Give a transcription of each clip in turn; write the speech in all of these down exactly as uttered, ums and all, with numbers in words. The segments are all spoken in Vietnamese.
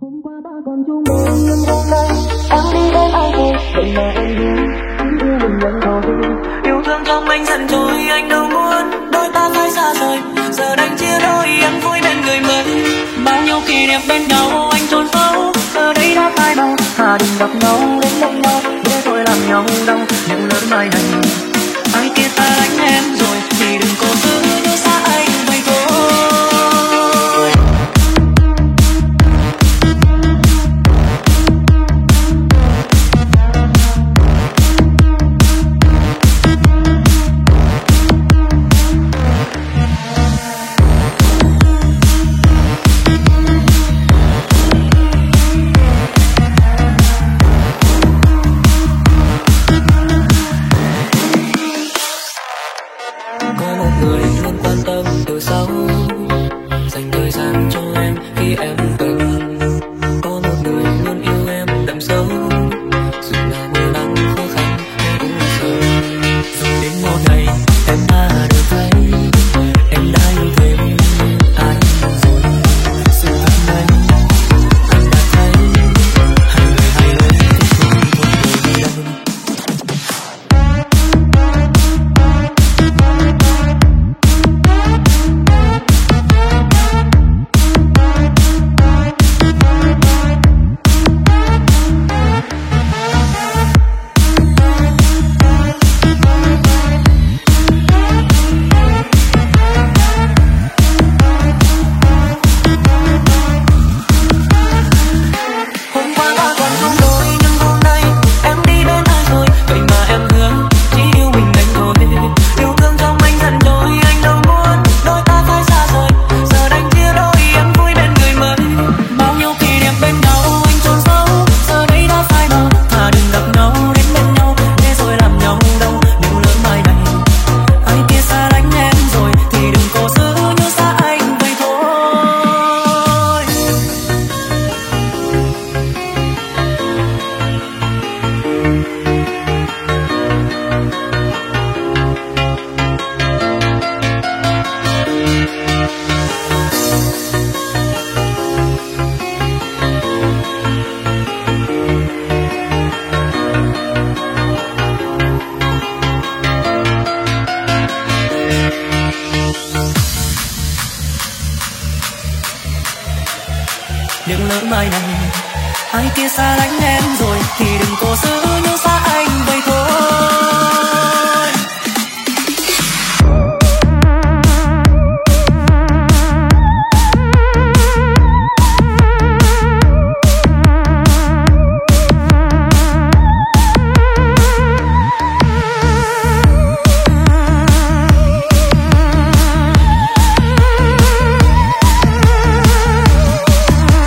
Hôm qua ta còn chung đôi nhưng hôm nay em đi đến ai rồi, vậy mà em đi anh yêu mình nhanh thôi. Yêu thương trong anh dần trôi, anh đâu muốn đôi ta phải xa rời. Giờ đành chia đôi, em vui bên người mới. Bao nhiêu kỷ niệm bên nhau anh trốn giấu, giờ đây đã phai màu. Thà đừng gặp nhau đến bên nhau, để thôi làm nhau đau. Nhưng lỡ mai này ai kia xa lánh em rồi thì đừng cố giữ như xa anh vậy thôi. Nhưng lỡ mai này ai kia xa lánh em rồi thì đừng cố giữ như xa anh vậy thôi.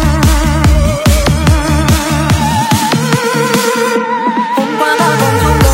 Hôm qua ta còn chung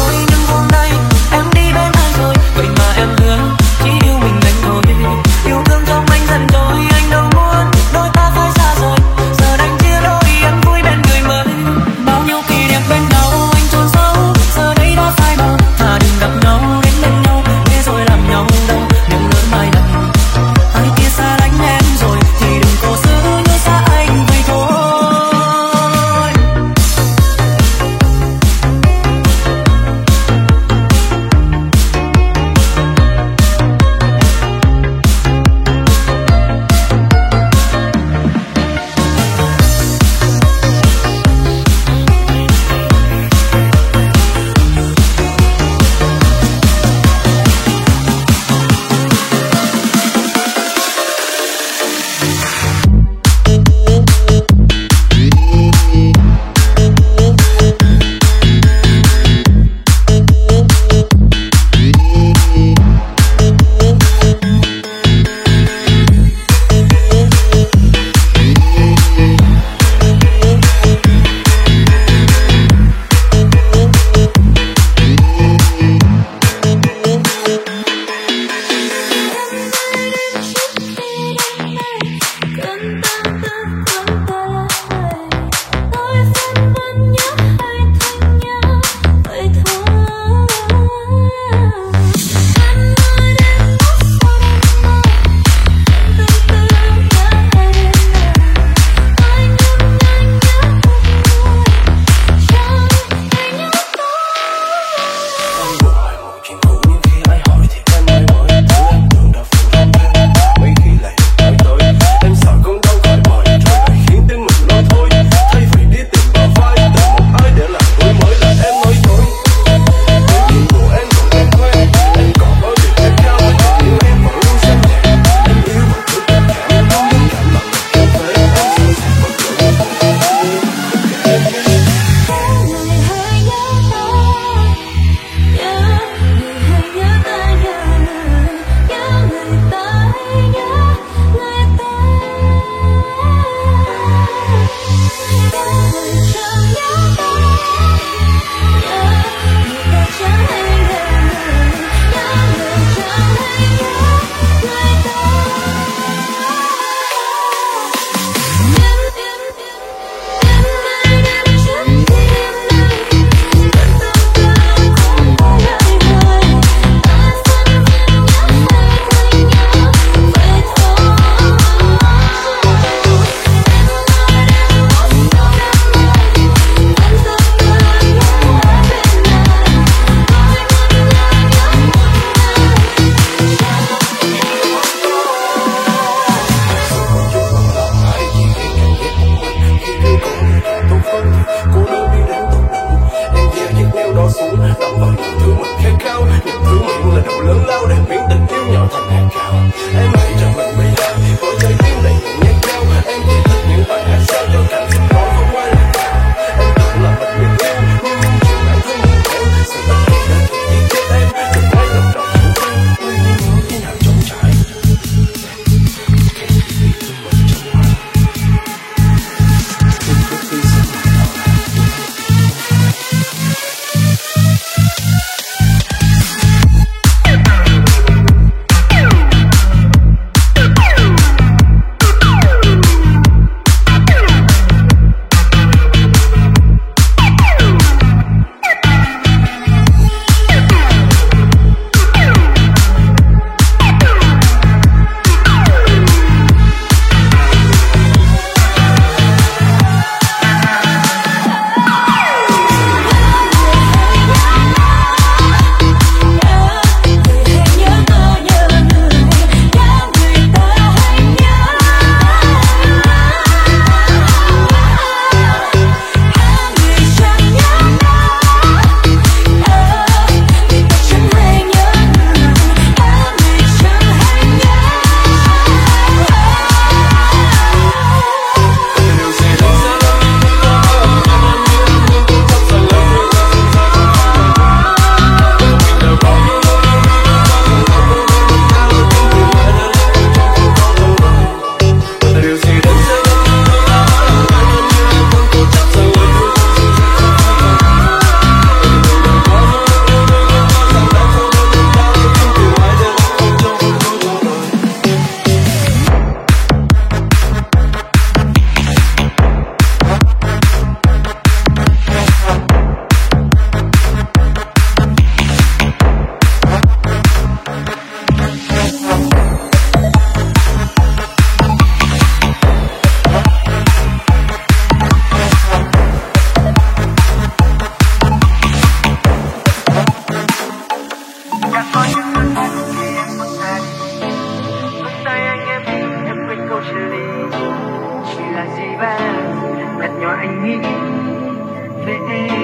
và nhạt nhòa anh nghĩ về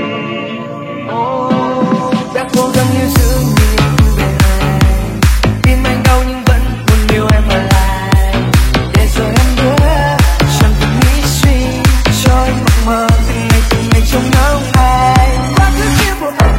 oh, đã cố gắng như giữ nhìn về anh, tim anh đau nhưng vẫn muốn yêu em ở lại, để rồi em bước chẳng từng nghĩ suy cho anh mộng mơ từng ngày từng ngày trông ngóng ai quá khứ kia của anh.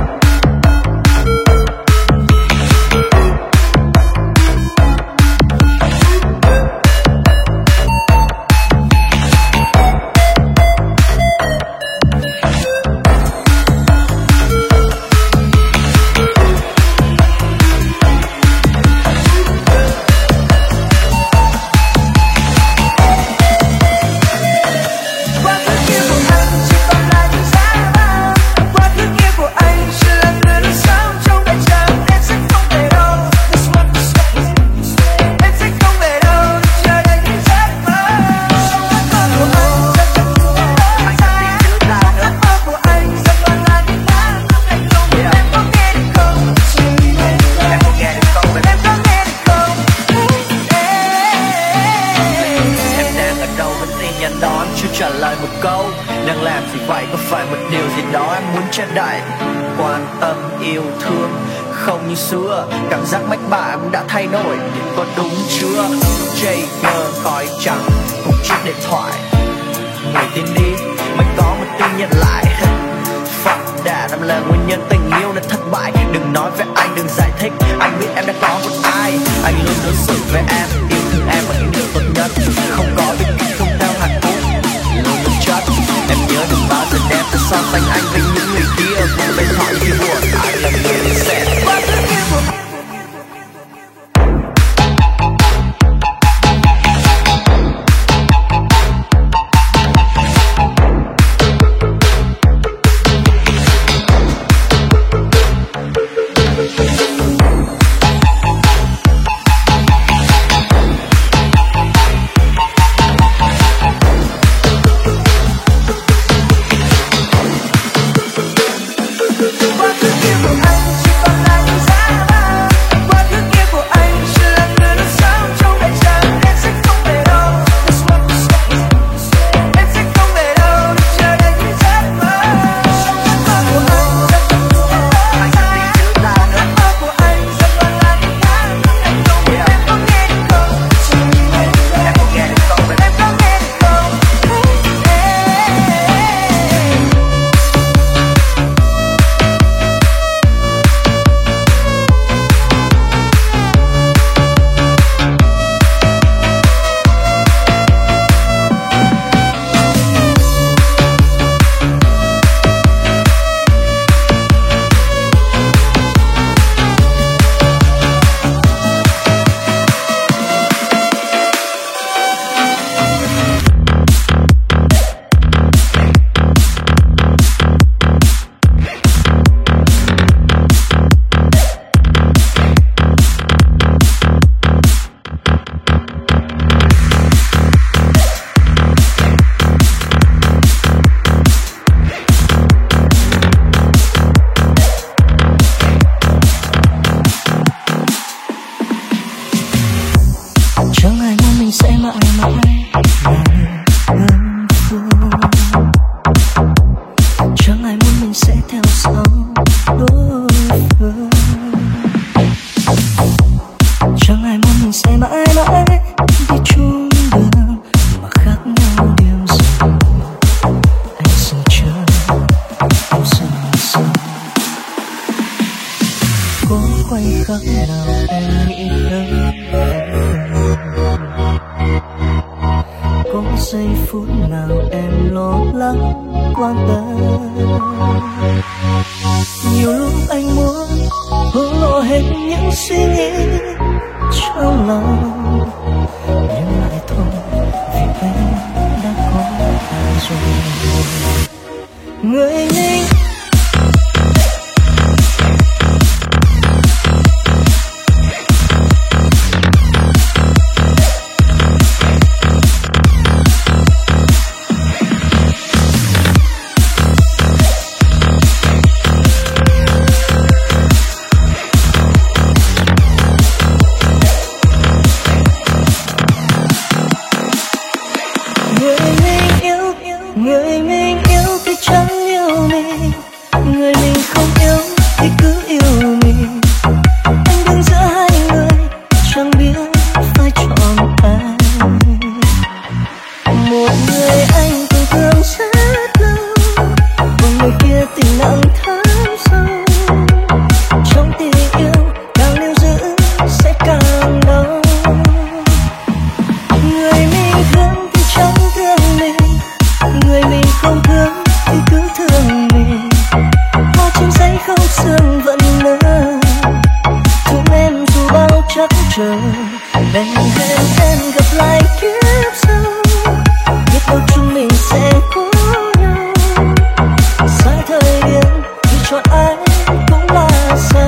Trả lời một câu, đang làm gì vậy, có phải một điều gì đó em muốn che đậy. Quan tâm yêu thương không như xưa, cảm giác mách bảo em đã thay đổi, có đúng chưa? Jay mơ khói trắng, một chiếc điện thoại, người tin đi, mới có một tin nhận lại. Fuck that, em là nguyên nhân tình yêu đã thất bại. Đừng nói với anh, đừng giải thích, anh biết em đã có một ai. Anh luôn đối xử với em, yêu thương em bằng những điều tốt nhất, không có việc gì không theo hạnh phúc. Em nhớ đừng bao giờ đem tôi so sánh anh với những người kia. Một bên họ như buồn, anh là người đi xe. người linh Người mình yêu thì chẳng yêu mình, người mình không yêu thì cứ yêu mình. Anh đứng giữa hai người chẳng biết phải chọn ai. Một người anh từng thương rất lâu, một người kia tình nặng thắm sâu. Trong tình yêu càng níu giữ sẽ càng đau. Người mình thương thì chẳng thương mình, người mình không thương thì cứ thương mình. Hoa trên giấy không sương vẫn nở, thương em dù bao trắc trở. Bèn hẹn em gặp lại kiếp sau, biết đâu chúng mình sẽ có nhau. Sai thời điểm thì chọn ai cũng là sai.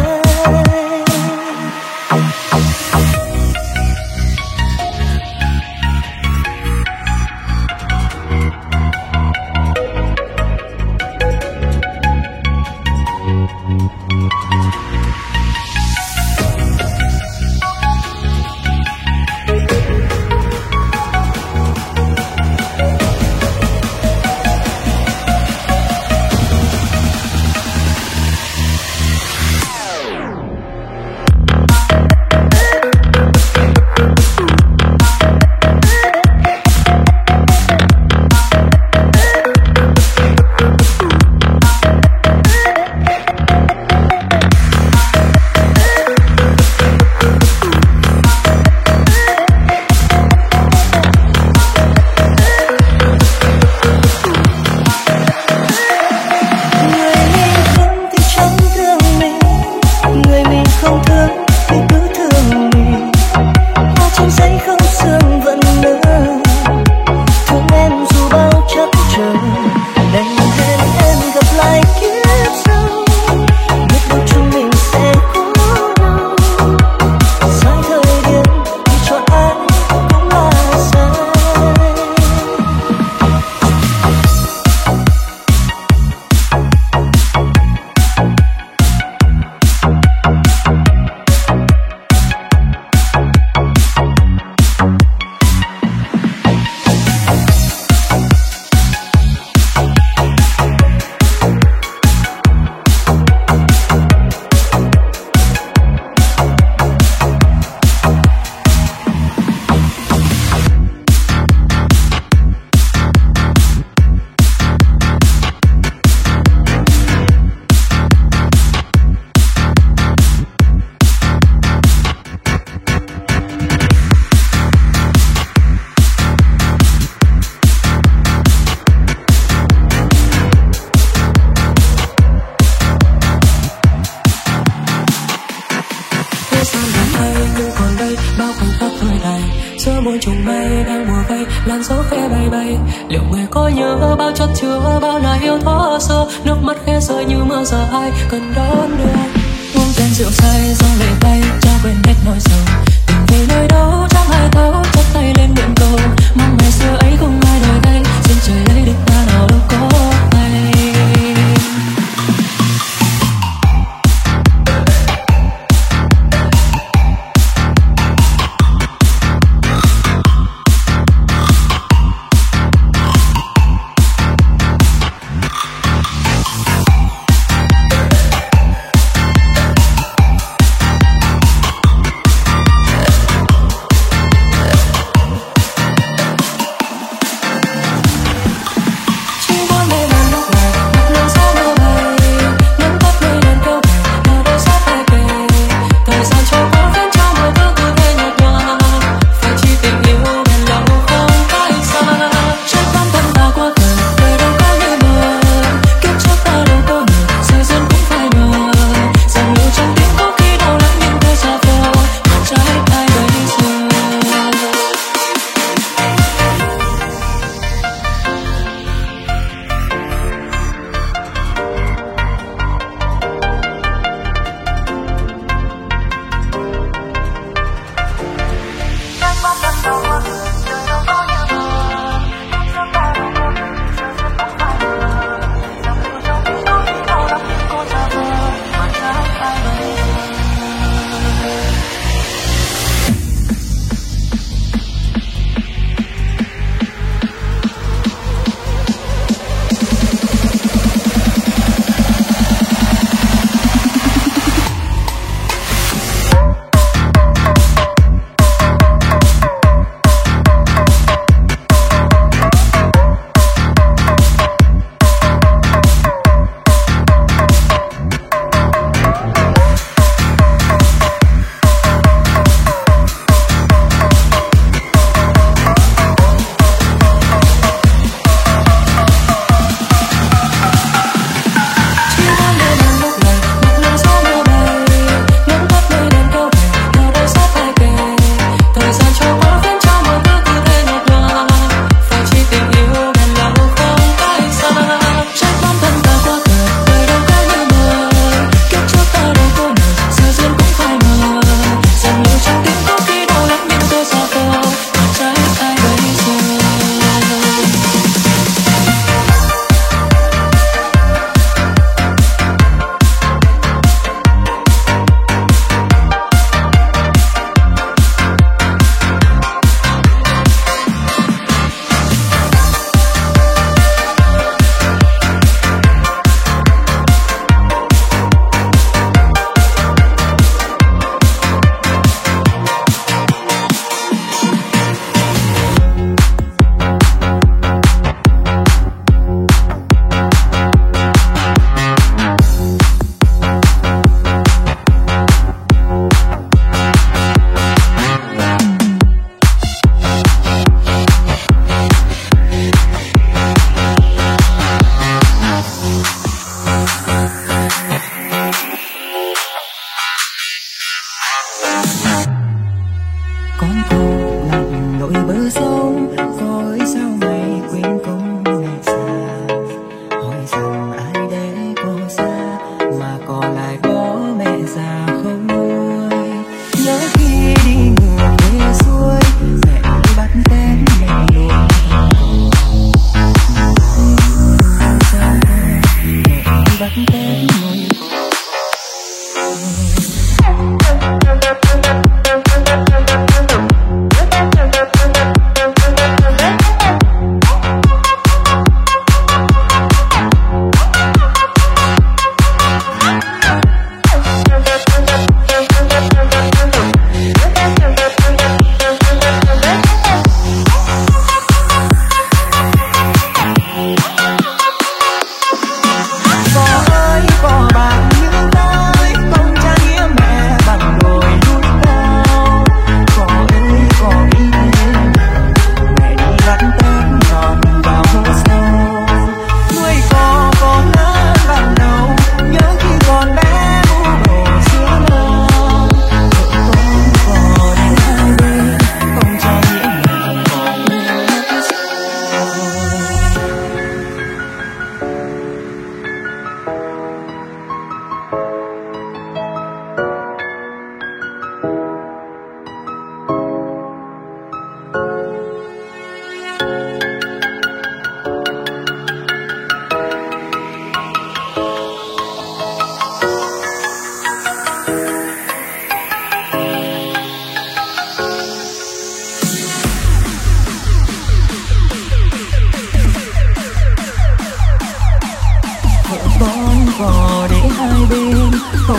Cần đón đưa uống chén rượu say do lệ bay cho quên hết nỗi sầu. Tình về nơi đâu chẳng ai thấu, chắp tay lên nguyện cầu mong ngày xưa ấy không ai đổi thay. Xin trời lấy được ta nào đâu có hay.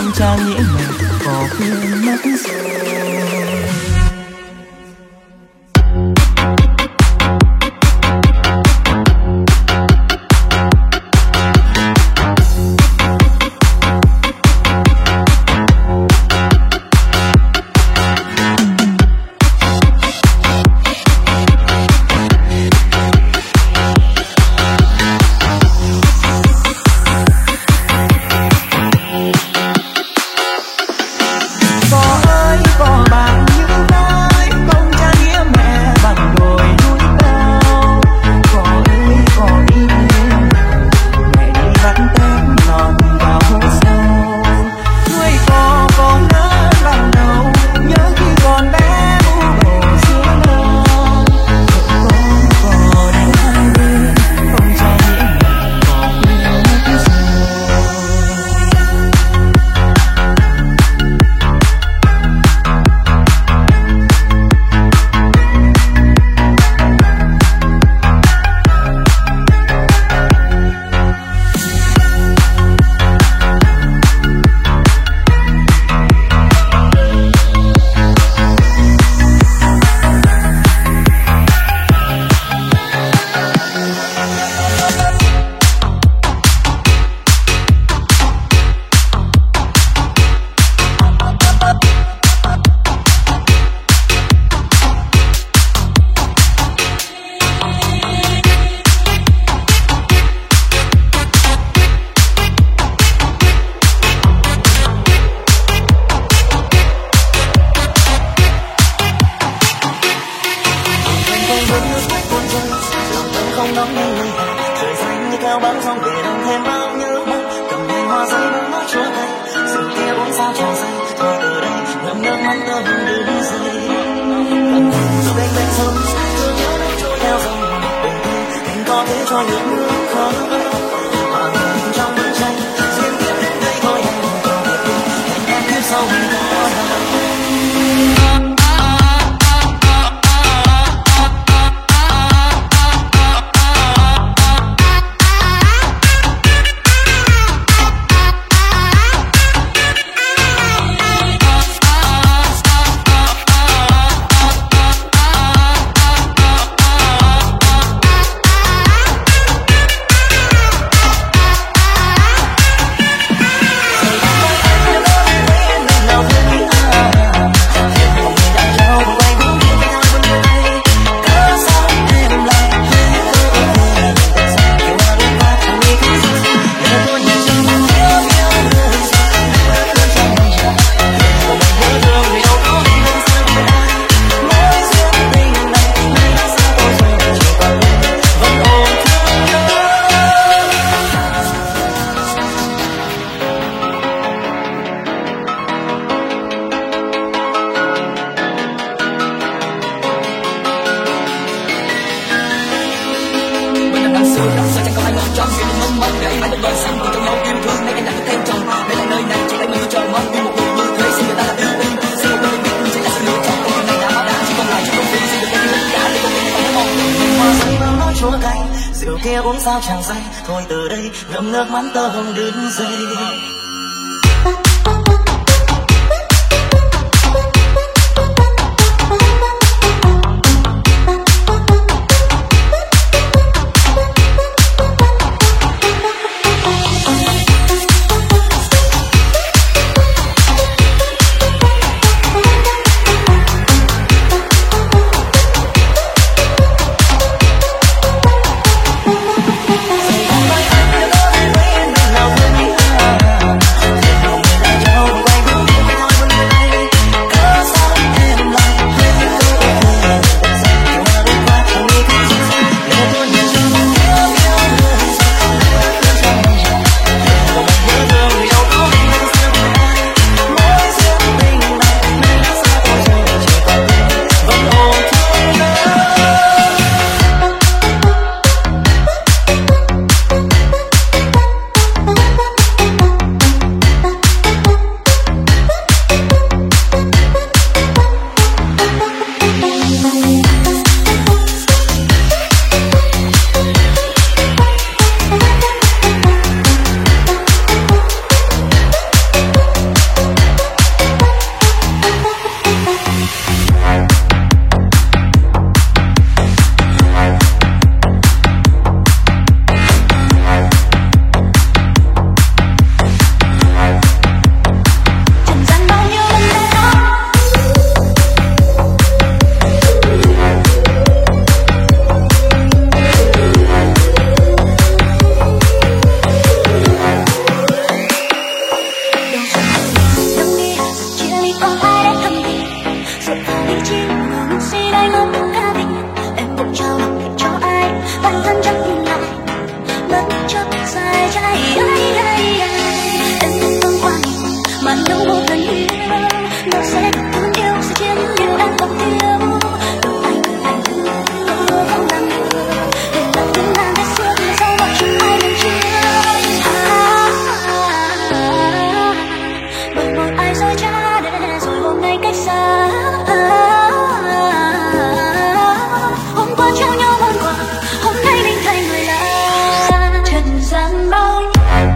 không trang nghĩa mình bỏ quên mất rồi. bất chấp sai trái. Em không bâng khuâng mà nếu một lần yêu nó sẽ được thương yêu, sẽ chiến yêu em không thiếu. Từ anh từ anh từ không làm được để lại tiếng nàng ngày xưa mà sau đó chẳng ai lên chia. Bởi một ai dối trá để rồi hôm nay cách xa. Hôm qua trao nhau món quà, hôm nay mình thành người lạ. Trần gian bao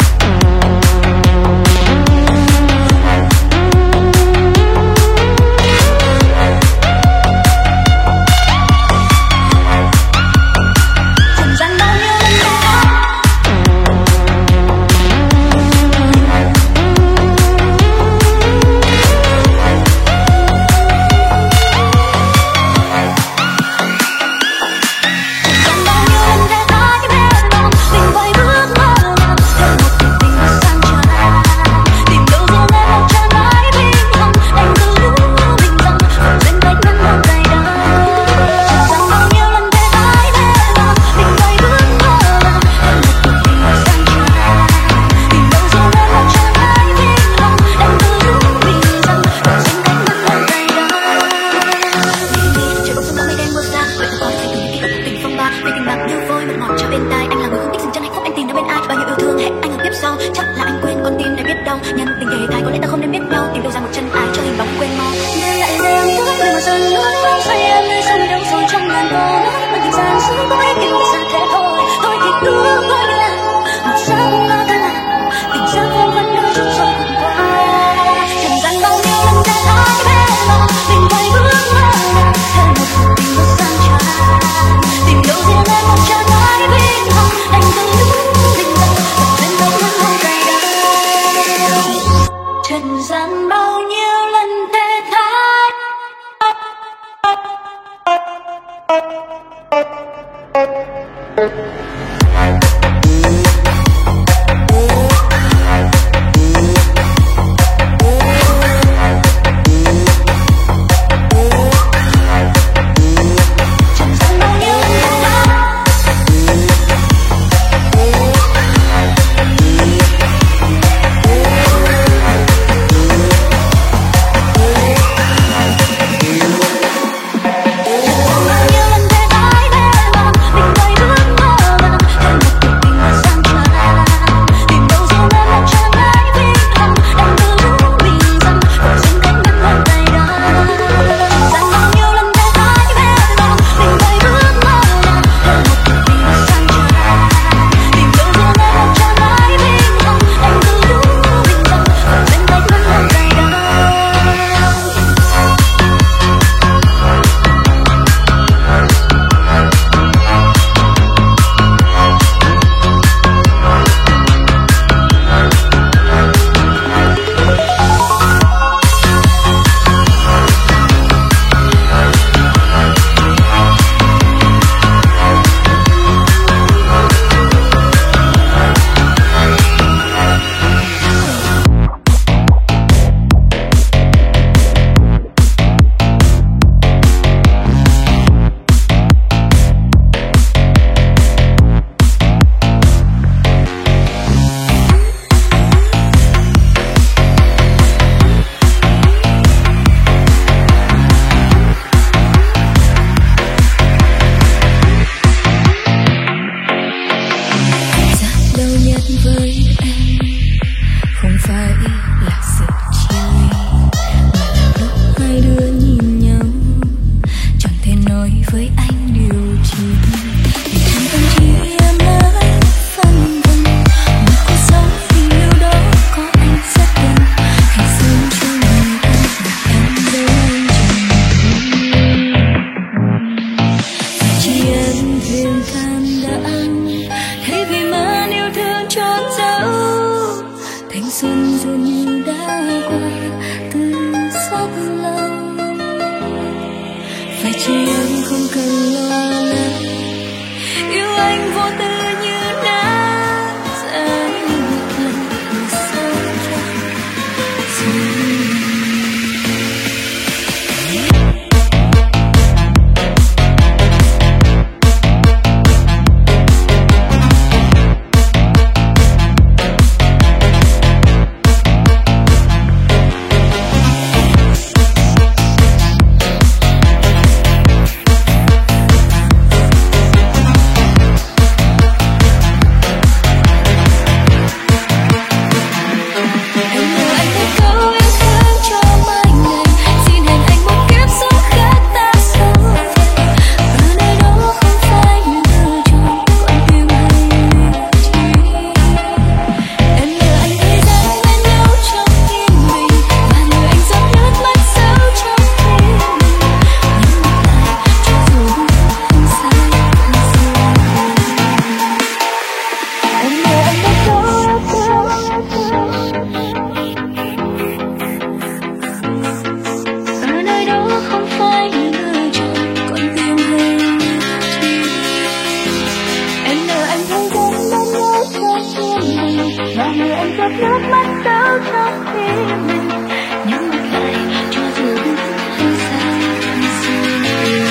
giọt nước mắt sâu trong tim mình, nhắm mắt lại cho dù biết hay sai hay sai.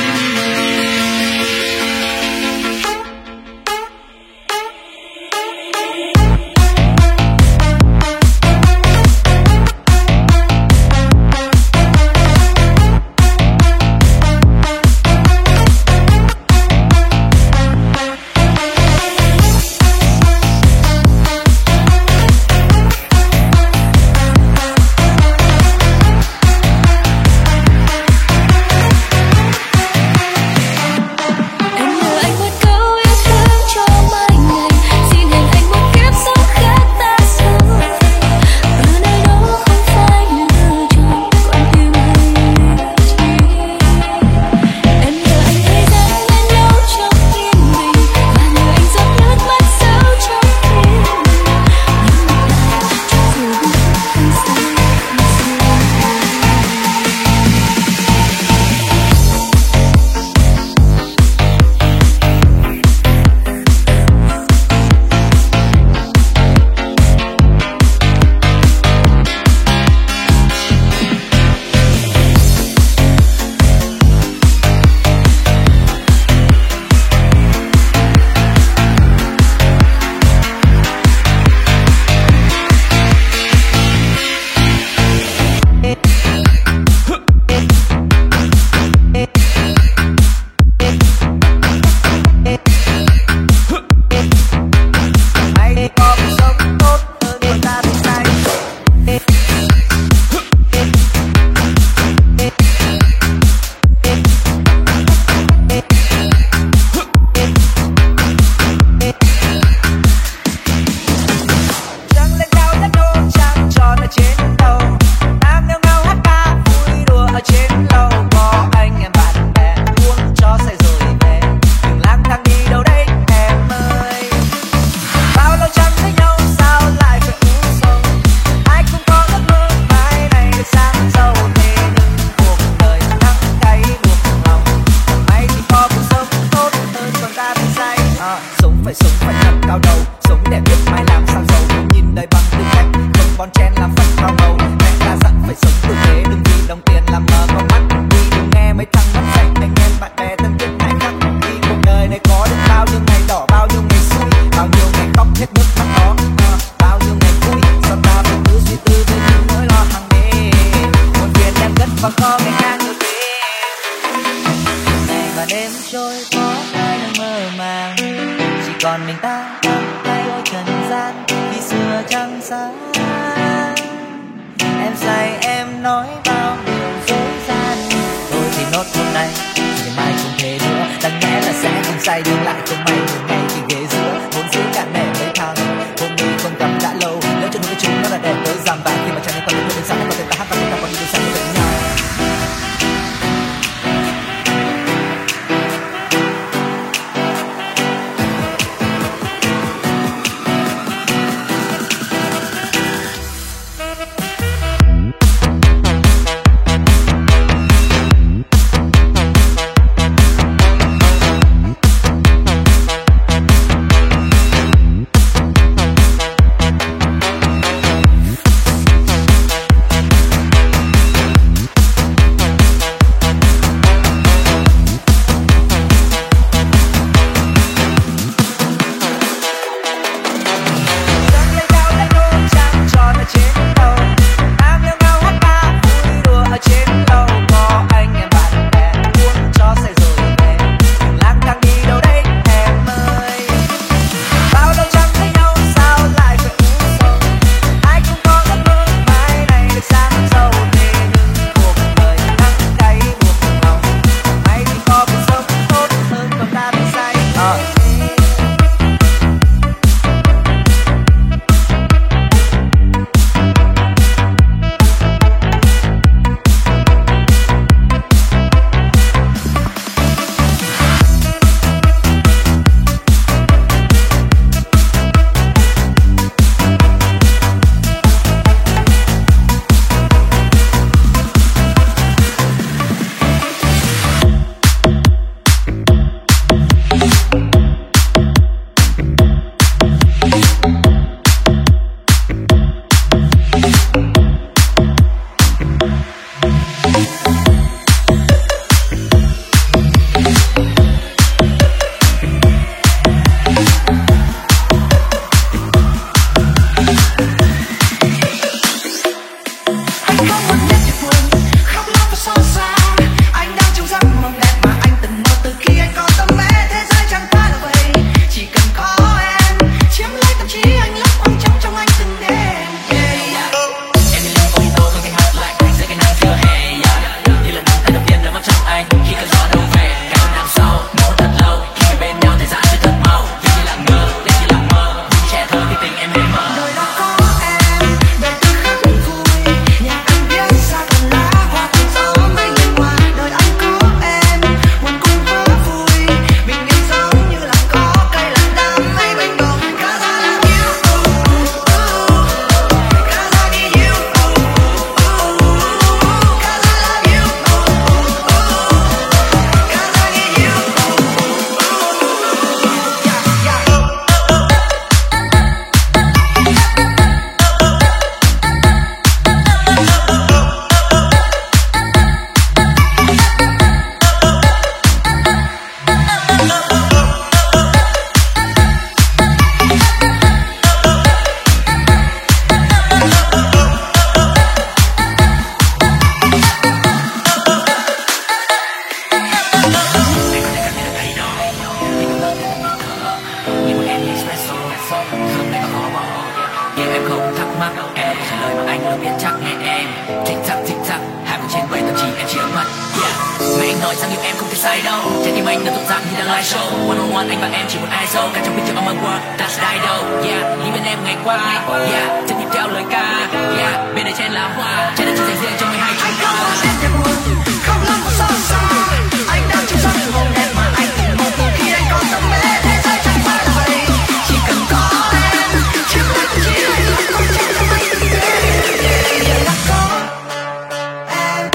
hôm nay mà khó bỏ. Yeah, em không thắc mắc, em đâu có trả lời mà anh luôn biết chắc nghe em. Thích chắc thích chắc, hai mươi trên bảy thậm chí em chỉ ấm mắt. Yeah, mẹ anh nói rằng yêu em không thể sai đâu. Trái tim anh đã rộn ràng như đang live show. One on one anh và em chỉ một ai dâu. Cả trong picture on my wall, that's die đâu. Yeah, đi bên em ngày qua. Yeah, chân nhịp theo lời ca. Yeah, bên này trên là hoa. Trái đất chỉ dành riêng cho mười hai chúng ta. Em đẹp buồn, không lắm có sao sao. Anh đang trong giấc mộng đẹp mà anh từng mơ từ khi anh còn tâm mê. Thế giới chẳng phải là vậy, chỉ cần có em. Chiếc tay của chị anh luôn không chạy cho anh từng đêm. Giờ đã có em.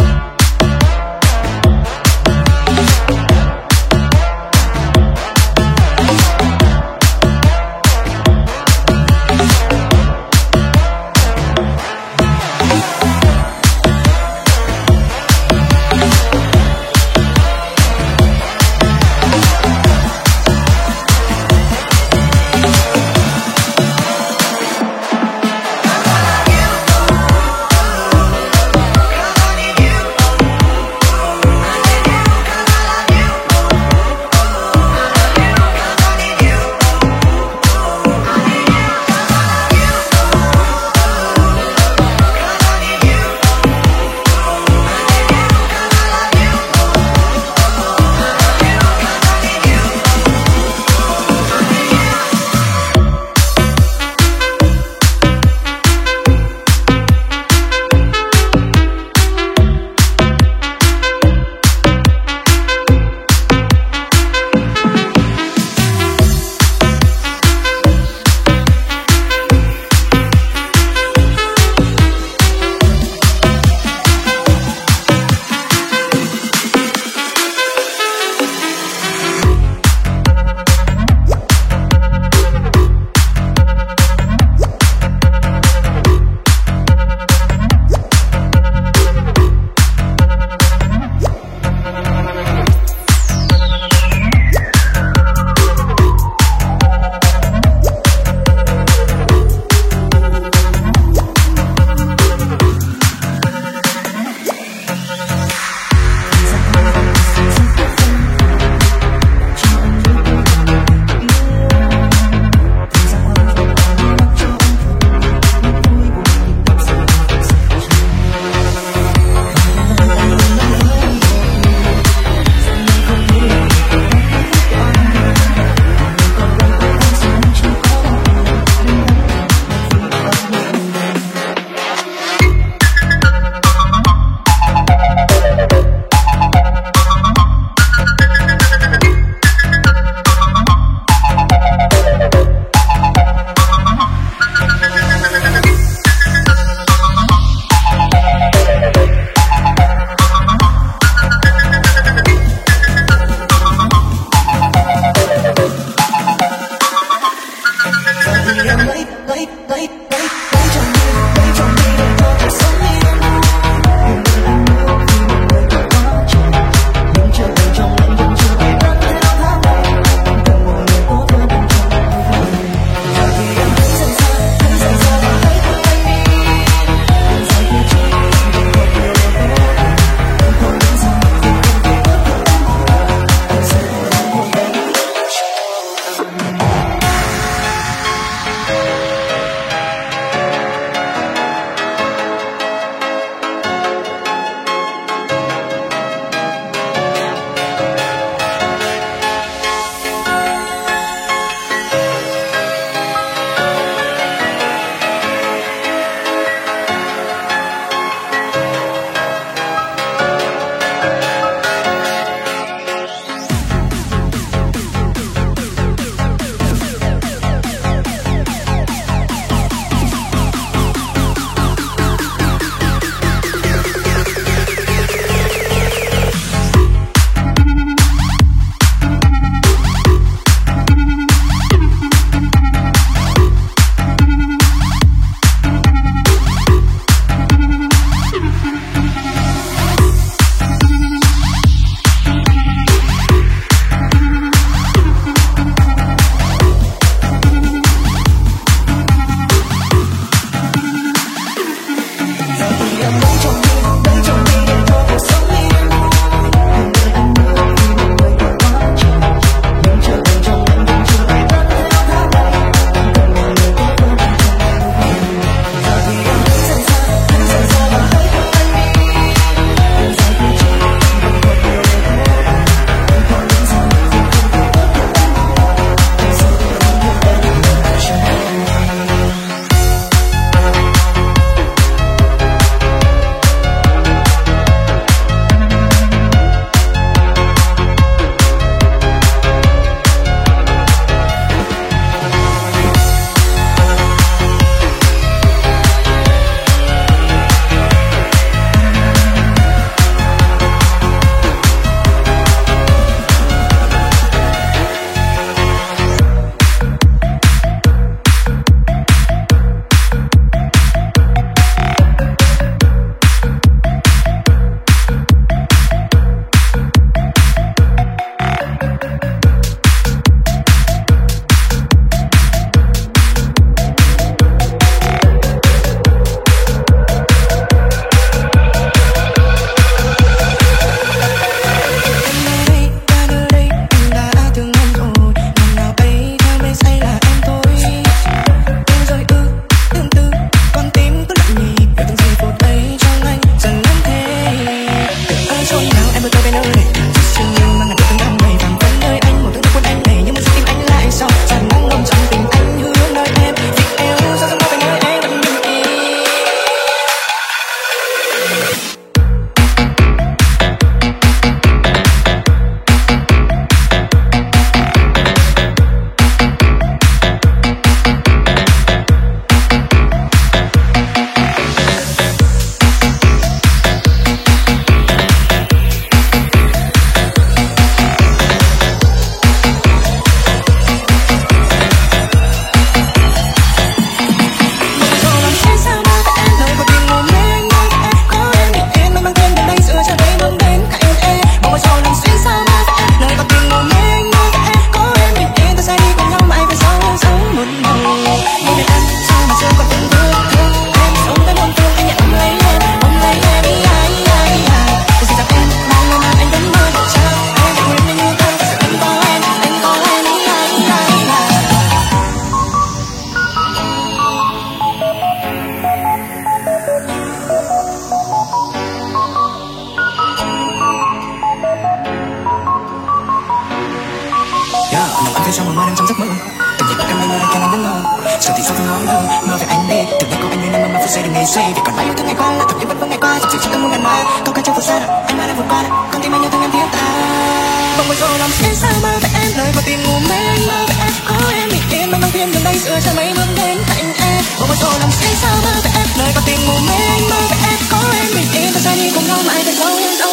giờ thì sao phải nói hơn, mơ về anh đi, từng ngày có anh như năm mà phút giây đừng nghĩ suy, vì còn bao nhiêu thứ ngày qua là thật yêu vẫn vẫn ngày qua, chỉ chỉ tâm muốn ngàn mai, câu ca chưa vượt xa, anh mãi đã vượt qua, con tim anh yêu thương em thiếu ta. Bỗng một rồi lòng sẽ sao mơ về em, lời vào tim ngủ mê mơ về em, có em bình yên đang đang thêm gần đây giữa chân mấy bước đến cạnh em. Bỗng một rồi lòng sẽ sao mơ về em, lời vào tim ngủ mê mơ về em, có em bình yên ta sẽ đi cùng nhau mãi về sau em giống.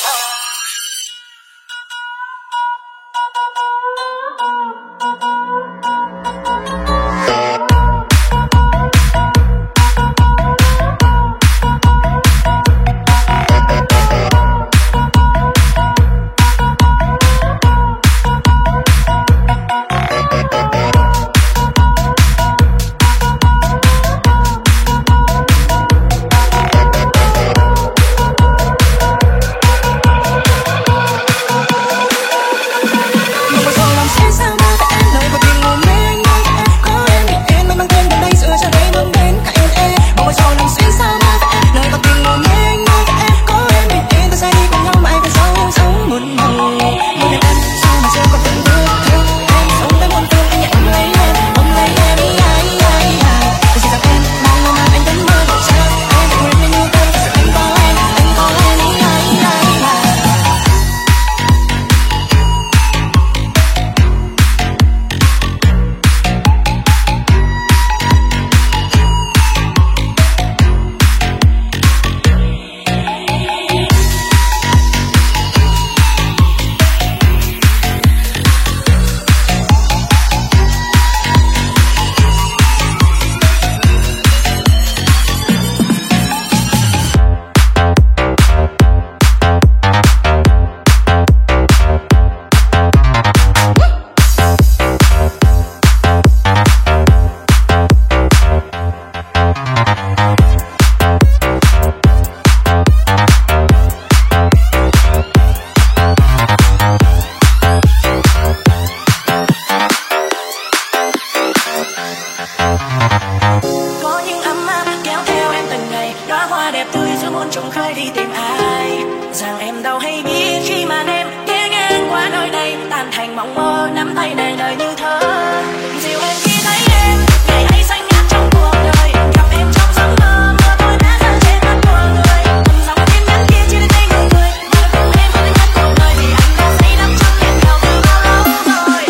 Có những ấm áp kéo theo em từng ngày, đóa hoa đẹp tươi giữa muôn trùng khơi đi tìm ai. Rằng em đâu hay biết khi màn em ghé ngang qua nơi đây, tan thành mộng mơ nắm tay này đời như thơ. Dịu em khi thấy em ngày ấy xanh ngát trong cuộc đời, gặp em trong giấc mơ mưa tôi đã rơi trên mắt của người. Từng dòng tin nhắn kia chia đến tay người người, và cùng em với nhất cuộc đời vì anh đã say đắm trong em nhau từ bao lâu rồi.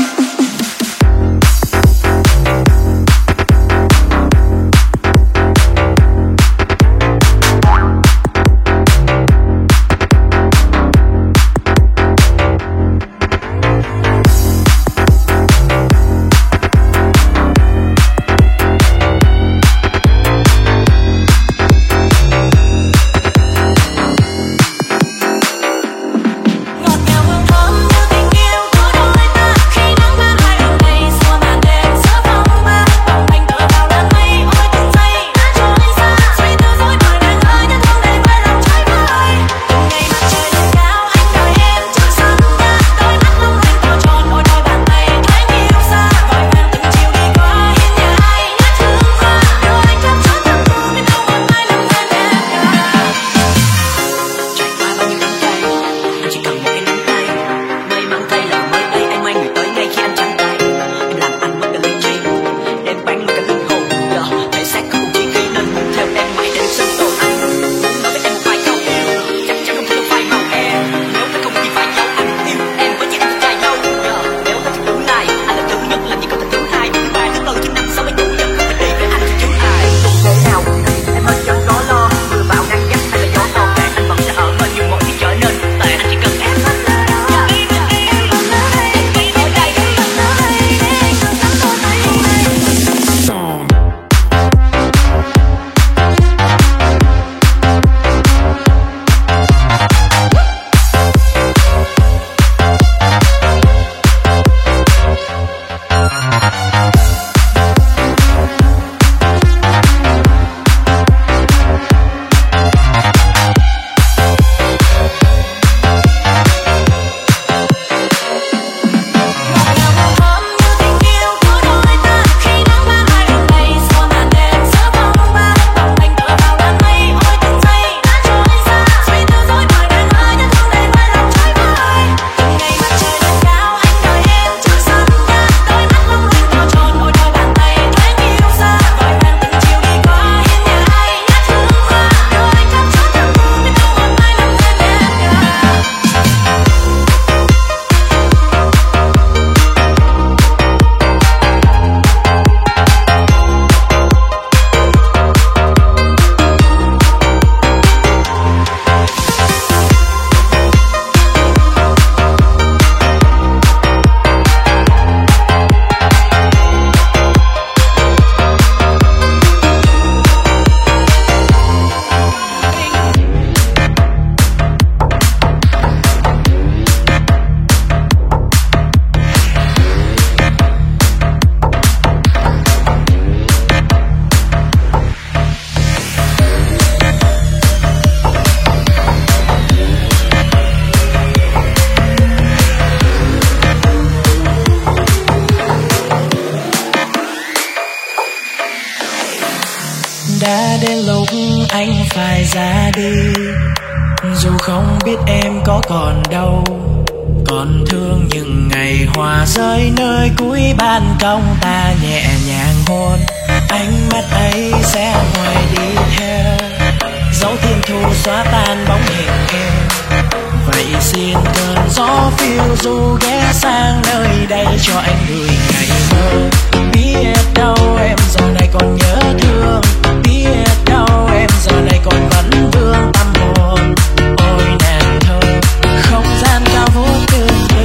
đã đến lúc anh phải ra đi. Dù không biết em có còn đâu, còn thương những ngày hoa rơi nơi cuối ban công, ta nhẹ nhàng hôn. Ánh mắt ấy sẽ hoài đi theo dấu thiên thu xóa tan bóng hình em. Vậy xin cơn gió phiêu du ghé sang nơi đây cho anh gửi ngày mơ. Biết đâu em giờ này còn nhớ thương, biết đâu em giờ này còn vẫn vương tâm hồn. Ôi nàng thơ không gian cao vút tương tư,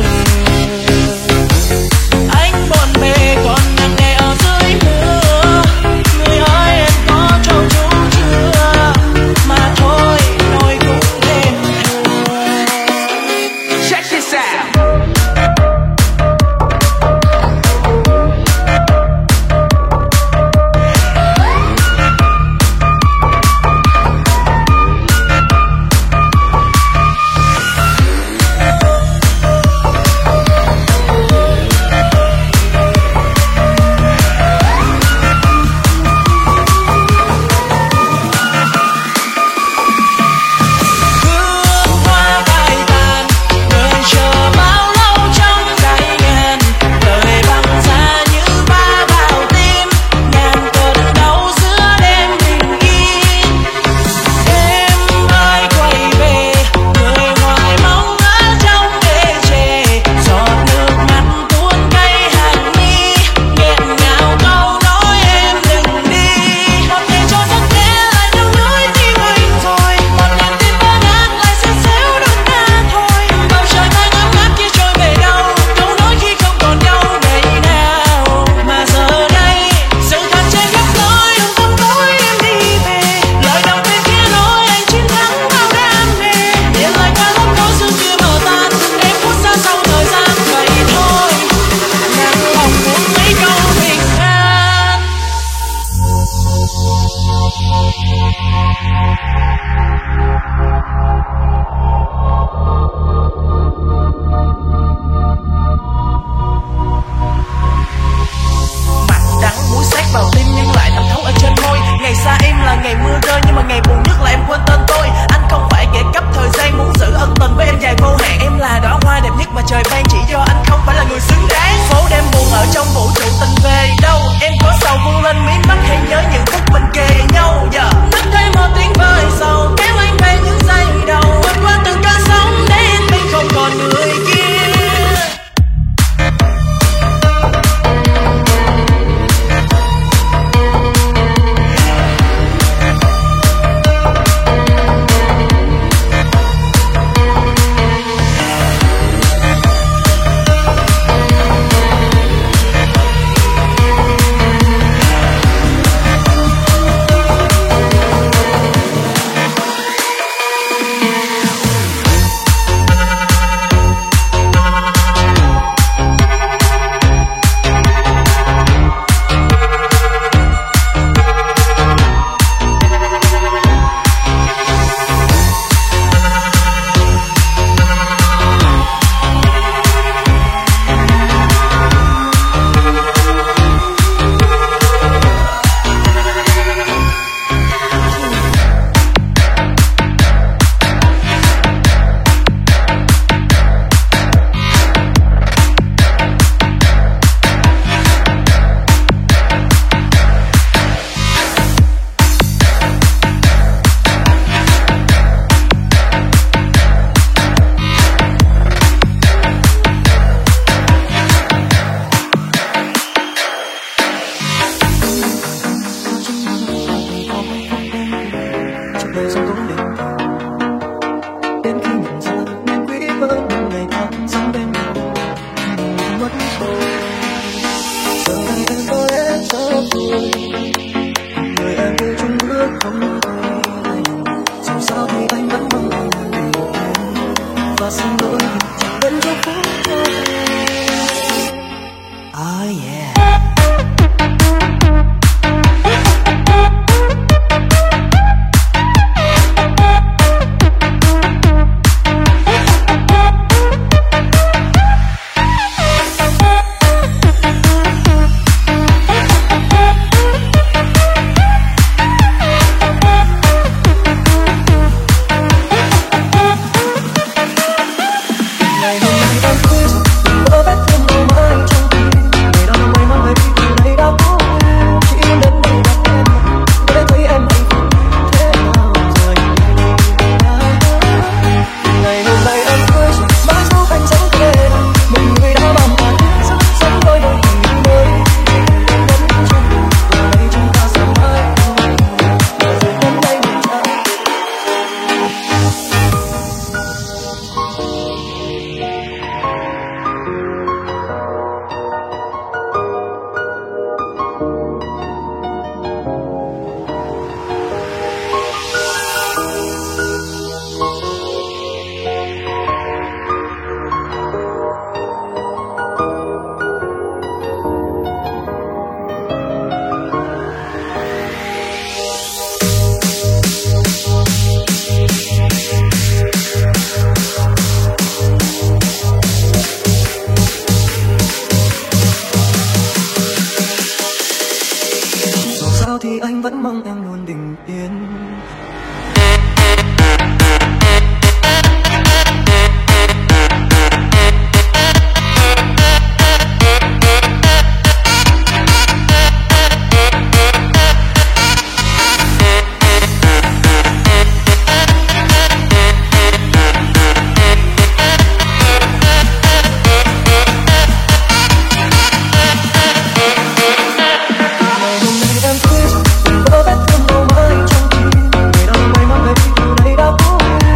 anh bộn bề còn nặng nề ở dưới mưa. Người ơi em có trâu chú chưa, mà thôi nỗi cũng thêm thương. Check this out. sao thì anh vẫn mong em luôn bình yên. Hãy subscribe cho kênh Ghiền Mì Gõ để không bỏ lỡ những video hấp dẫn.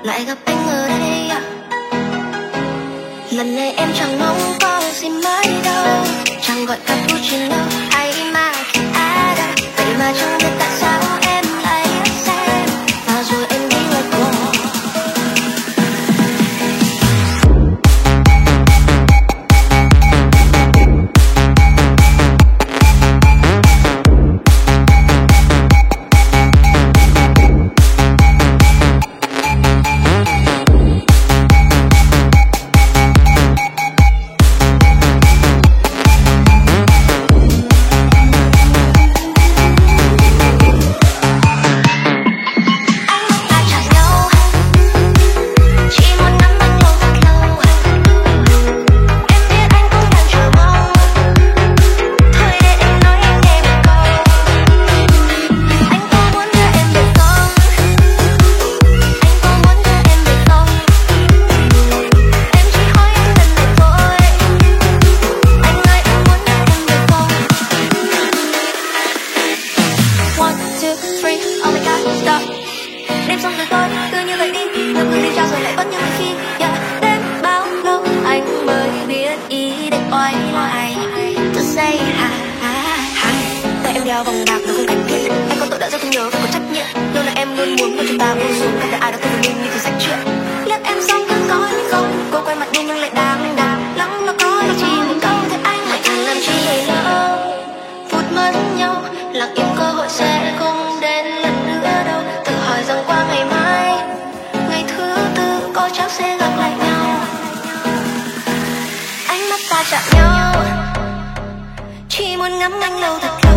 lại gặp anh ở đây à. Lần này em chẳng mong có gì mới đâu, chẳng gọi cappuccino hay macchiato, vậy mà chẳng biết tại sao em lại xem và rồi em đi ngoài cuộc. Đêm xong rồi tôi cứ như vậy đi, nụ cười đi trao rồi lại vẫn như mọi khi. Yeah. Đến bao lâu anh mới biết ý định quay lại. Just say hi, hi. Tại em đeo vòng bạc nó không cần thiết. Anh có tội đã rất thương nhớ và có trách nhiệm. Lâu nay em luôn muốn cho chúng ta buông xuống, không để ai đó thấy mình như từ sách truyện. Liếc em xong cứ có nhưng không, cô quay mặt đi nhưng lại đang đang lắng nó có là chỉ mình câu thế anh lại càng làm chi hay lỡ. Phút mất nhau, lặng im cơ hội sẽ không đến lần nữa đâu. Tự hỏi rằng qua ngày mai, ngày thứ tư có chắc sẽ gặp lại nhau. Ánh mắt ta chạm nhau, chỉ muốn ngắm anh lâu thật lâu.